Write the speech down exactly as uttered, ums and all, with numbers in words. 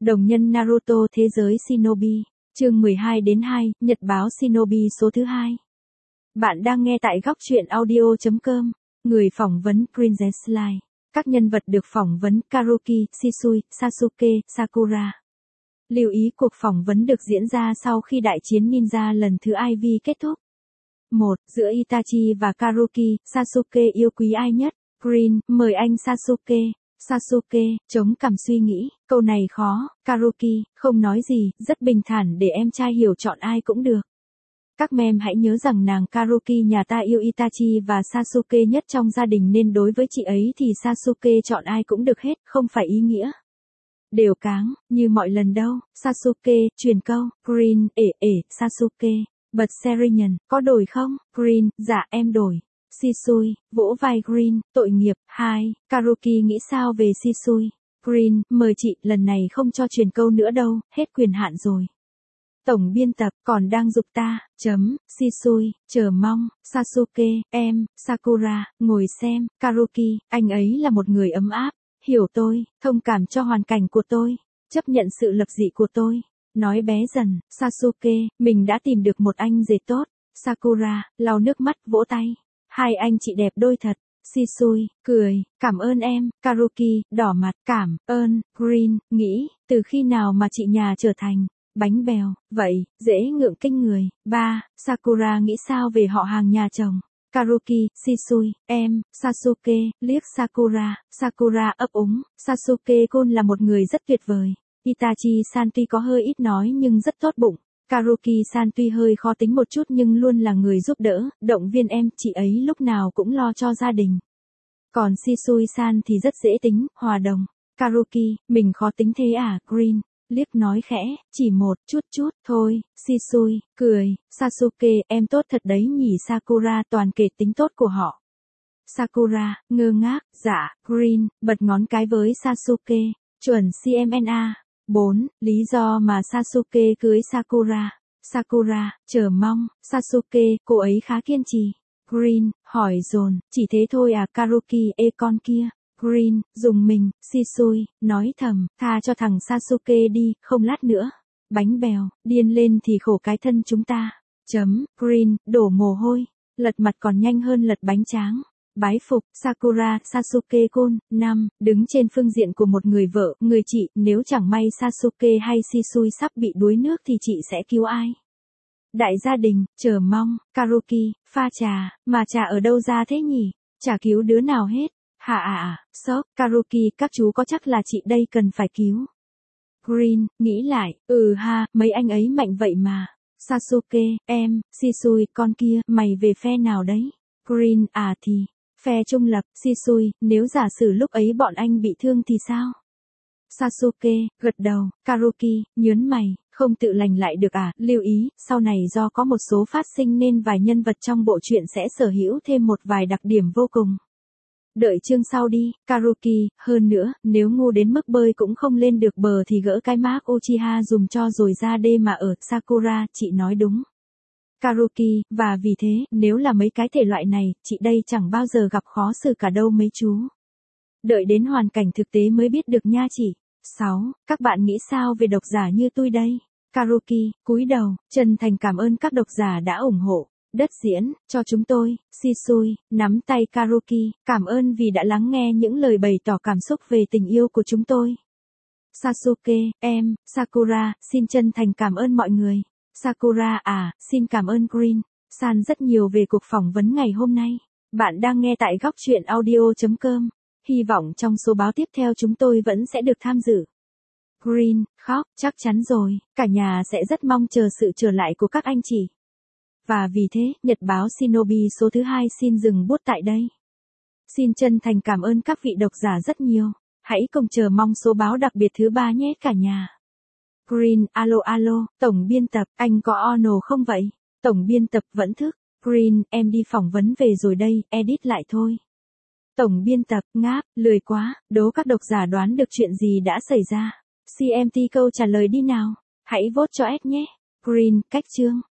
Đồng nhân Naruto thế giới Shinobi, chương mười hai đến hai, Nhật báo Shinobi số thứ hai. Bạn đang nghe tại góc truyện audio chấm com. Người phỏng vấn Princess Line. Các nhân vật được phỏng vấn Karuki, Shisui, Sasuke, Sakura. Lưu ý cuộc phỏng vấn được diễn ra sau khi đại chiến ninja lần thứ I V kết thúc. một. Giữa Itachi và Karuki, Sasuke yêu quý ai nhất? Green, mời anh Sasuke. Sasuke, chống cằm suy nghĩ, câu này khó. Karuki, không nói gì, rất bình thản để em trai hiểu chọn ai cũng được. Các mem hãy nhớ rằng nàng Karuki nhà ta yêu Itachi và Sasuke nhất trong gia đình nên đối với chị ấy thì Sasuke chọn ai cũng được hết, không phải ý nghĩa đều cáng, như mọi lần đâu. Sasuke, truyền câu. Green, ể ể, Sasuke, bật Serious, có đổi không? Green, dạ em đổi. Shisui, vỗ vai Green, tội nghiệp. Hai. Karuki nghĩ sao về Shisui? Green, mời chị, lần này không cho truyền câu nữa đâu, hết quyền hạn rồi. Tổng biên tập, còn đang giục ta, chấm. Shisui, chờ mong. Sasuke, em. Sakura, ngồi xem. Karuki, anh ấy là một người ấm áp, hiểu tôi, thông cảm cho hoàn cảnh của tôi, chấp nhận sự lập dị của tôi. Nói bé dần. Sasuke, mình đã tìm được một anh rể tốt. Sakura, lau nước mắt, vỗ tay. Hai anh chị đẹp đôi thật. Shisui, cười, cảm ơn em. Karuki, đỏ mặt, cảm ơn. Green, nghĩ, từ khi nào mà chị nhà trở thành bánh bèo, vậy, dễ ngượng kinh người. Ba. Sakura nghĩ sao về họ hàng nhà chồng? Karuki, Shisui, em. Sasuke, liếc Sakura. Sakura ấp úng, Sasuke-kun là một người rất tuyệt vời. Itachi-san tuy có hơi ít nói nhưng rất tốt bụng. Karuki-san tuy hơi khó tính một chút nhưng luôn là người giúp đỡ, động viên em, chị ấy lúc nào cũng lo cho gia đình. Còn Shisui-san thì rất dễ tính, hòa đồng. Karuki, mình khó tính thế à? Green, liếc nói khẽ, chỉ một chút chút thôi. Shisui, cười, Sasuke, em tốt thật đấy nhỉ. Sakura toàn kể tính tốt của họ. Sakura, ngơ ngác, dạ. Green, bật ngón cái với Sasuke, chuẩn xê em en a. bốn. Lý do mà Sasuke cưới Sakura. Sakura, chờ mong. Sasuke, cô ấy khá kiên trì. Green, hỏi dồn, chỉ thế thôi à? Karuki, ê con kia. Green, dùng mình. Shisui, nói thầm, tha cho thằng Sasuke đi, không lát nữa bánh bèo, điên lên thì khổ cái thân chúng ta. Chấm. Green, đổ mồ hôi, lật mặt còn nhanh hơn lật bánh tráng. Bái phục. Sakura, Sasuke-kun. Năm. Đứng trên phương diện của một người vợ, người chị, nếu chẳng may Sasuke hay Shisui sắp bị đuối nước thì chị sẽ cứu ai? Đại gia đình, chờ mong. Karuki, pha trà, mà trà ở đâu ra thế nhỉ? Chả cứu đứa nào hết. Hả à à, sốc. Karuki, các chú có chắc là chị đây cần phải cứu? Green, nghĩ lại, ừ ha, mấy anh ấy mạnh vậy mà. Sasuke, em. Shisui, con kia, mày về phe nào đấy? Green, à thì phe trung lập. Shisui, nếu giả sử lúc ấy bọn anh bị thương thì sao? Sasuke, gật đầu. Karuki, nhớn mày, không tự lành lại được à? Lưu ý, sau này do có một số phát sinh nên vài nhân vật trong bộ truyện sẽ sở hữu thêm một vài đặc điểm vô cùng. Đợi chương sau đi. Karuki, hơn nữa, nếu ngu đến mức bơi cũng không lên được bờ thì gỡ cái mác Uchiha dùng cho rồi ra đê mà ở. Sakura, chị nói đúng. Karuki, và vì thế, nếu là mấy cái thể loại này, chị đây chẳng bao giờ gặp khó xử cả đâu mấy chú. Đợi đến hoàn cảnh thực tế mới biết được nha chị. Sáu. Các bạn nghĩ sao về độc giả như tôi đây? Karuki, cúi đầu, chân thành cảm ơn các độc giả đã ủng hộ đất diễn cho chúng tôi. Shisui, nắm tay Karuki, cảm ơn vì đã lắng nghe những lời bày tỏ cảm xúc về tình yêu của chúng tôi. Sasuke, em. Sakura, xin chân thành cảm ơn mọi người. Sakura, à, xin cảm ơn Green san rất nhiều về cuộc phỏng vấn ngày hôm nay. Bạn đang nghe tại góc truyện audio chấm com. Hy vọng trong số báo tiếp theo chúng tôi vẫn sẽ được tham dự. Green, khóc, chắc chắn rồi, cả nhà sẽ rất mong chờ sự trở lại của các anh chị. Và vì thế, Nhật báo Shinobi số thứ hai xin dừng bút tại đây. Xin chân thành cảm ơn các vị độc giả rất nhiều. Hãy cùng chờ mong số báo đặc biệt thứ ba nhé cả nhà. Green, alo alo, tổng biên tập, anh có ono không vậy? Tổng biên tập vẫn thức. Green, em đi phỏng vấn về rồi đây, edit lại thôi. Tổng biên tập, ngáp, lười quá, đố các độc giả đoán được chuyện gì đã xảy ra. xê em tê câu trả lời đi nào. Hãy vote cho S nhé. Green, cách chương.